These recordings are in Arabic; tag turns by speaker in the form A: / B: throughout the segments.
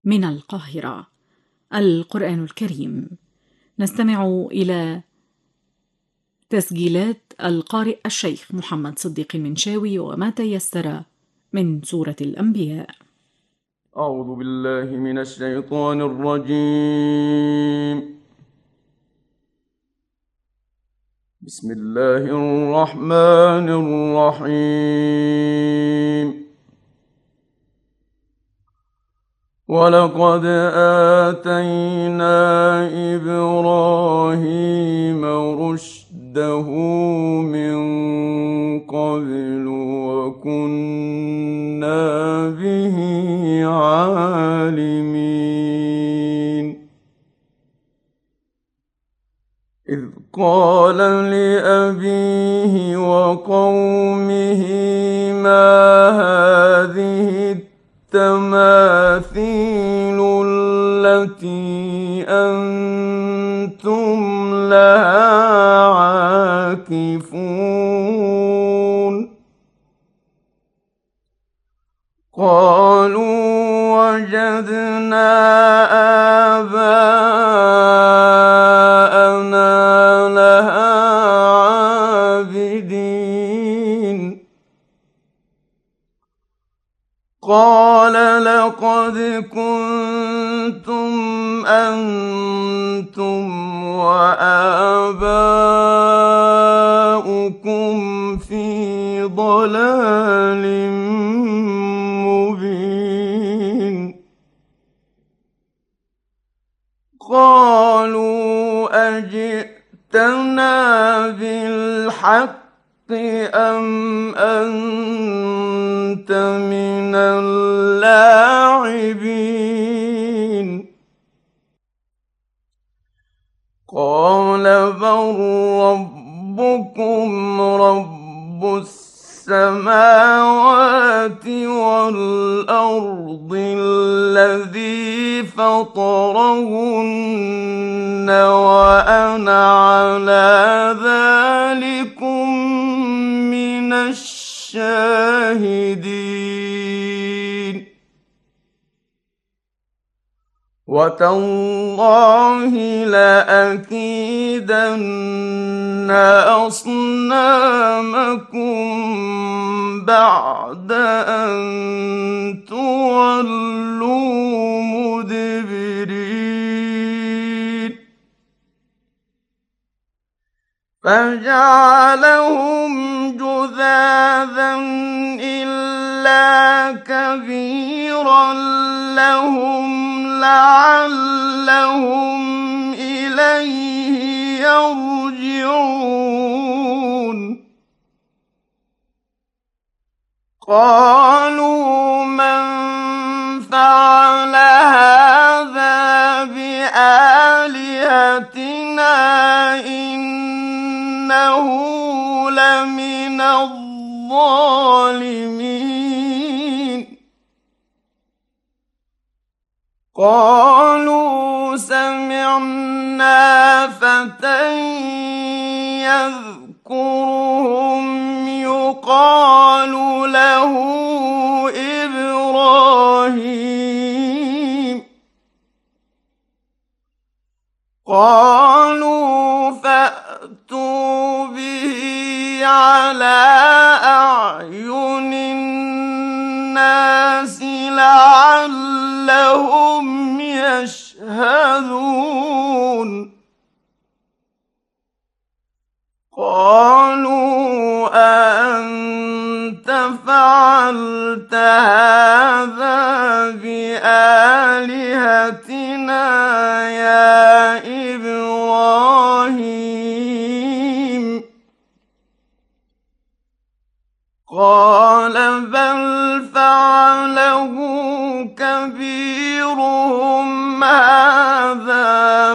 A: من القاهرة. القرآن الكريم. نستمع إلى تسجيلات القارئ الشيخ محمد صديق المنشاوي وما تيسر من سورة الأنبياء.
B: أعوذ بالله من الشيطان الرجيم. بسم الله الرحمن الرحيم. ولقد آتينا إبراهيم رشده من قبل وكنا به عالمين. إذ قال لأبيه وقومه ما هذه التماثيل التي أنتم لها عاكفون. قالوا وجدنا آباءنا لها عابدين. قال لقد كنتم أنتم وآباؤكم في ضلال مبين. قالوا أجئتنا بالحق أم أنت من اللاعبين. قال بل ربكم رب السماوات والأرض الذي فطرهن وأنا على ذلكم من الشاهدين. وتالله لأكيدن أصنامكم بعد أن تولوا مدبرين. فجعلهم جذاذا إلا كبيرا لهم لعلهم إليه يرجعون. قالوا من فعل هذا بآلهتنا إنه لمن الظالمين. قالوا سمعنا فتى يذكرهم يقال له إبراهيم. قالوا فأتوا به على أعين الناس لعلهم يشهدون. قالوا أأنت فعلت هذا بآلهتنا يا إبراهيم. قال بل فعله كبيرهم هذا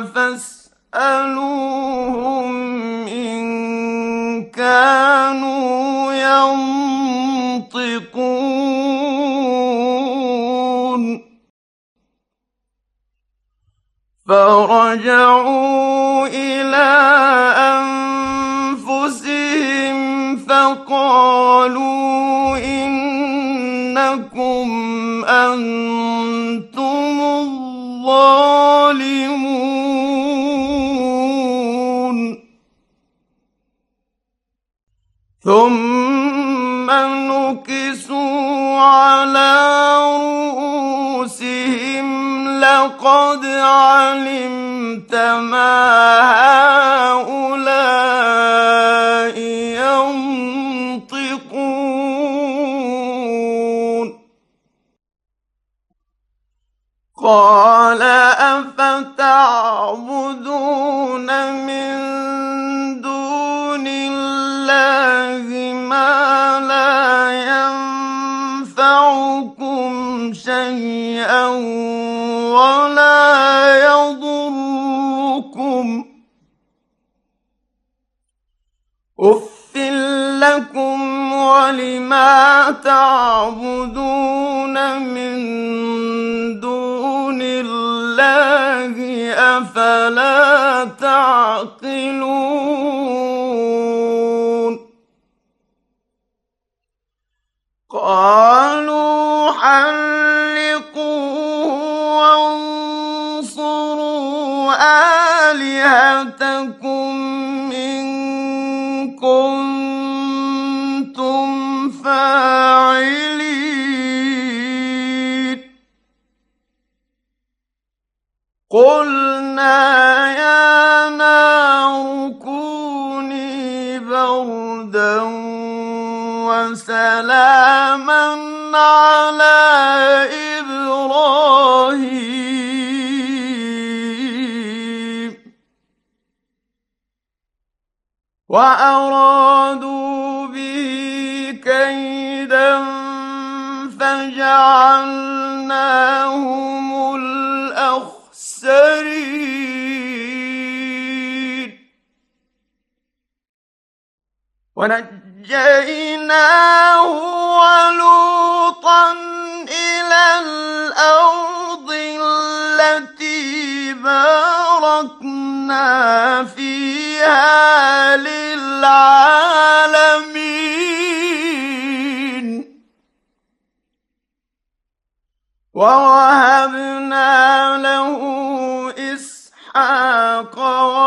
B: فاسألوهم إن كانوا ينطقون. فرجعوا إلى أنفسهم فقالوا إنكم أنتم الظالمون ثم نكسوا على رؤوسهم لقد علمت ما هؤلاء ينطقون قال أفتعبدون من دون الله ما لا ينفعكم شيئا ولا يضركم أف لكم ولما تعبدون من دون الله أفلا تعقلون قالوا حرقوه وانصروا آلهتكم إن كنتم فاعلين قلنا يا نار كوني بردا وسلاما على إبراهيم وأرادوا به كيدا فجعلناهم الأخسرين ونجيناه ولوطا إلى الأرض التي باركنا فيها للعالمين ووهبنا له إسحاق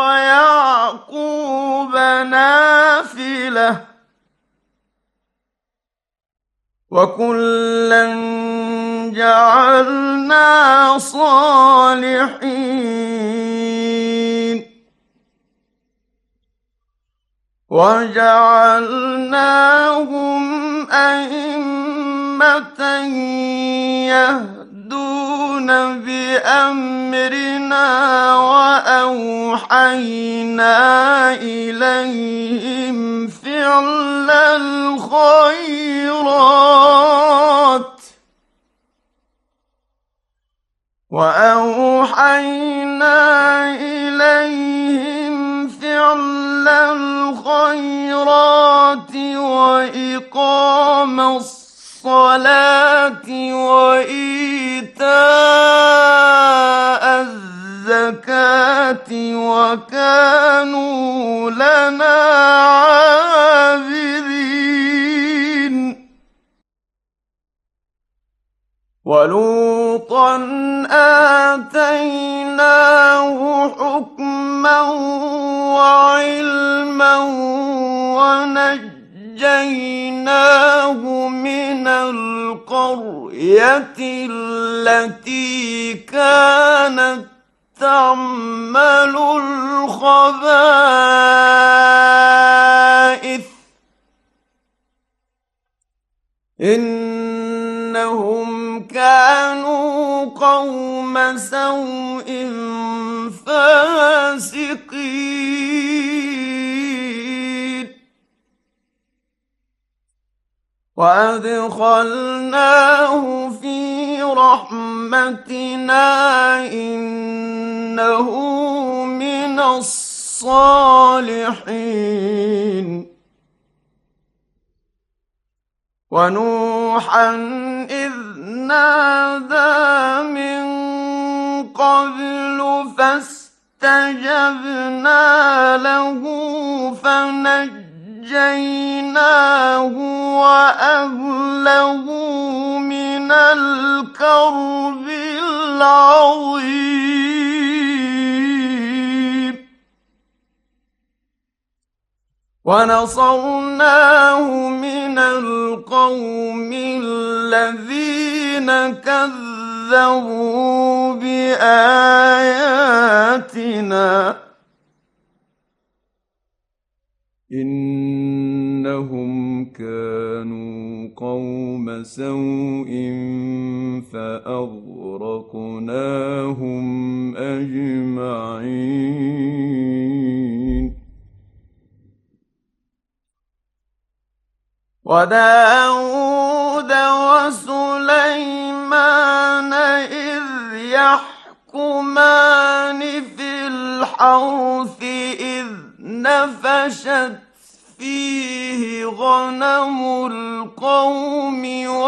B: ويعقوب نافلة وكلا جعلنا صالحين وجعلناهم أئمة يهدون بأمرنا وأوحينا إليهم فعل الخيرات وإقام الصلاة وإيتاء الزكاة وكانوا لنا عابدين ولوطا آتيناه حكما وعلما ونجيناه من القرية التي كانت تعمل الخبائث إنهم كانوا قوم سوء فاسقين وأدخلناه في رحمتنا إنه من الصالحين ونوحا إذ نادى من قبل فاستجبنا له فنجيناه وأهله من الكرب العظيم ونصرناه من القوم الذين كذبوا بآياتنا إنهم كانوا قوم سوء فأغرقناهم أجمعين. وداود وسليمان إذ يحكمان في الحرث إذ نفشت فيه غنم القوم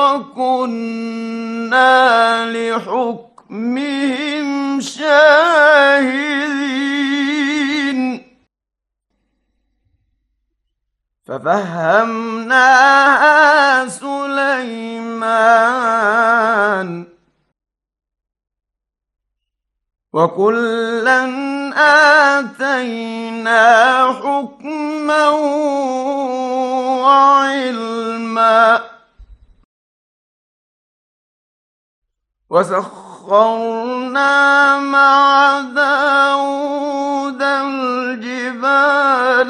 B: وكنا لحكمهم شاهدين. ففهمناها سليمان وكلا آتينا حكما وعلما وسخرنا مع داود الجبال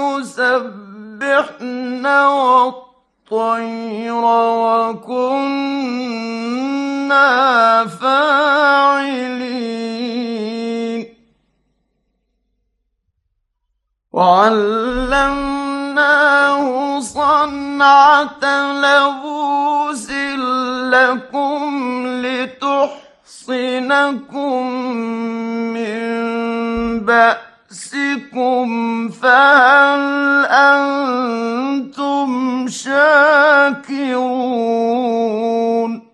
B: يسبحن والطير وكنا فاعلين. وعلمناه صنعة لبوس لكم لتحصنكم من بأسكم فهل أنتم شاكرون.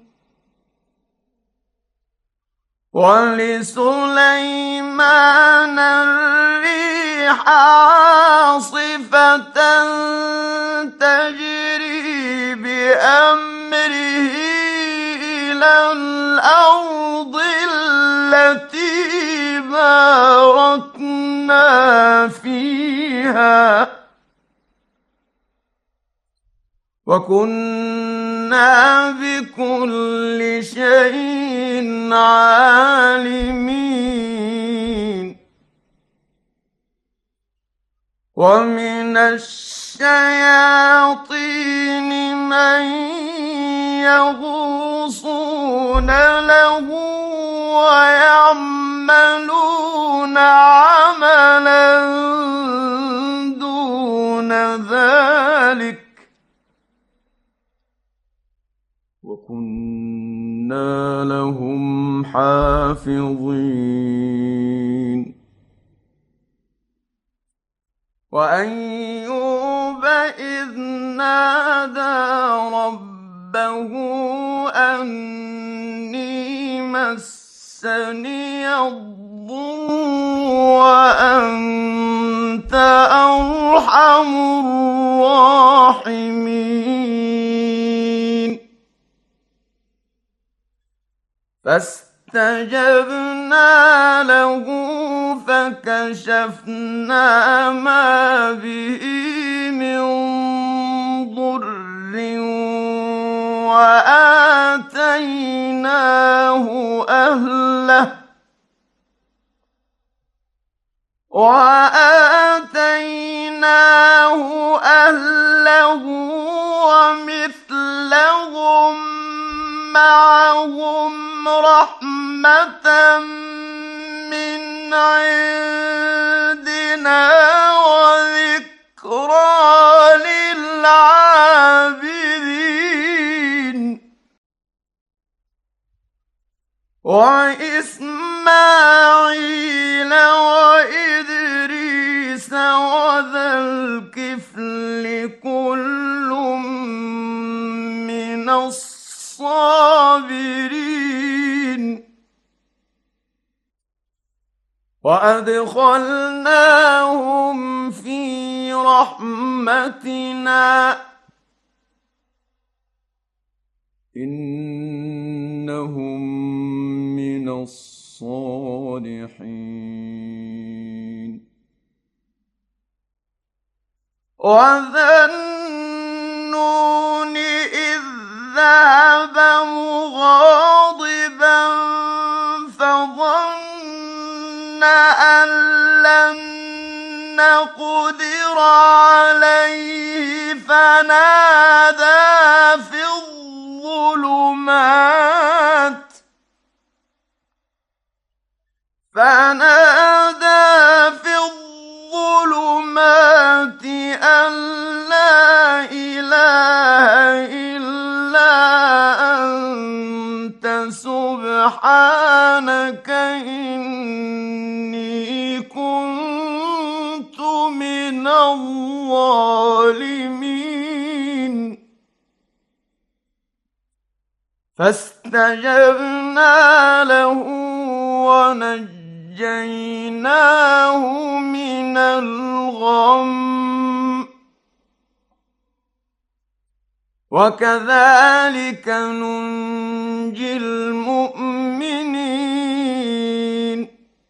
B: ولسليمان الريح عاصفة تجري بأمره إلى الأرض التي باركنا فيها وكنا بكل شيء عالمين. ومن الشياطين من يغوصون له ويعملون عملا دون ذلك وكنا لهم حافظين. وأيوب إذ نادى ربه أني مسني الضر وأنت أرحم الراحمين. فاستجبنا له فكشفنا ما به من ضر وآتيناه أهله ومثلهم معهم رحمة من عندنا وذكرى للعابدين. وإسماعيل وإدريس وذا الكفل كل من الصابرين. وأدخلناهم في رحمتنا إنهم من الصالحين. وذا النون إذ ذهب مغاضبا فظن أن لن نقدر عليه فنادى في الظلمات أن لا إله إلا أنت سبحانك إني كنت من الظالمين فاستجبنا له ونجيناه من الغم وكذلك ننجي المؤمنين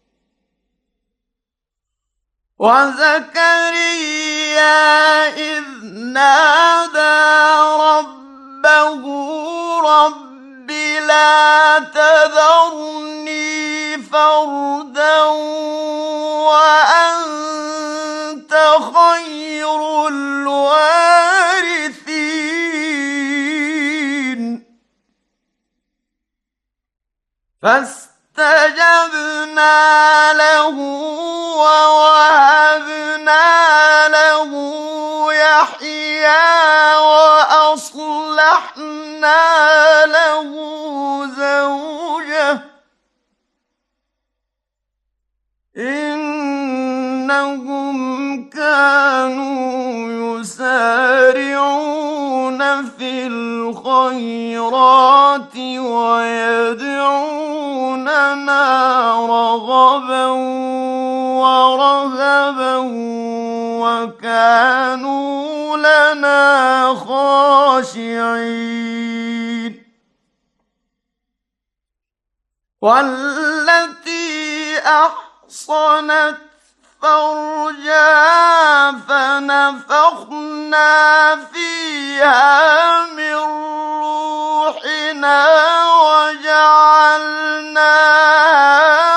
B: وزكريا إذ نادى ربه رب لا تذرني فردا وأنت خير الوارثين فاستجبنا له ووهبنا له يحيى وأصلحنا له زوجه إنهم كانوا يسارعون في الخيرات ويدعوننا رغبا ورهبا وكانوا لنا خاشعين والتي أحصنت فرجها فنفخنا فيها من روحنا وجعلناها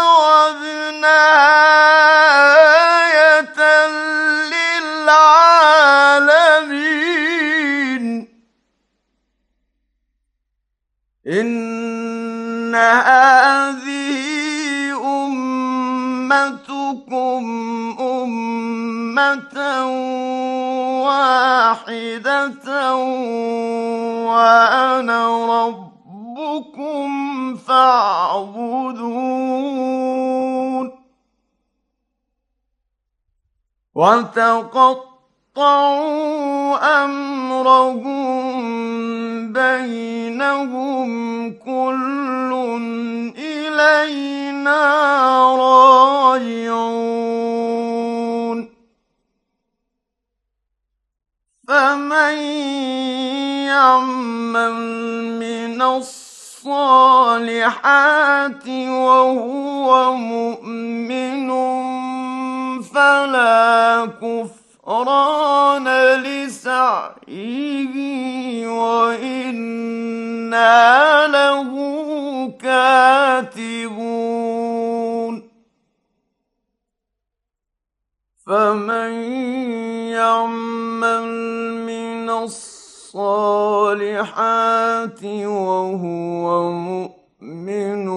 B: وابنها آية للعالمين إن هذه أمتكم أمة واحدة وأنا ربكم فاعبدون وتقطعوا أمرهم بينهم كل إلينا راجعون فمن يعمل من الصالحات وهو مؤمن فلا كفران لسعيه وإنا له كاتبون فمن يعمل من الصالحات وهو مؤمن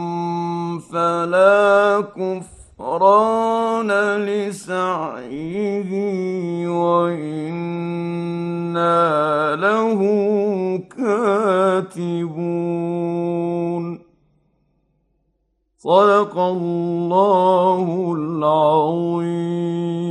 B: فلا كفران لسعيه وإنا له كاتبون صدق الله العظيم.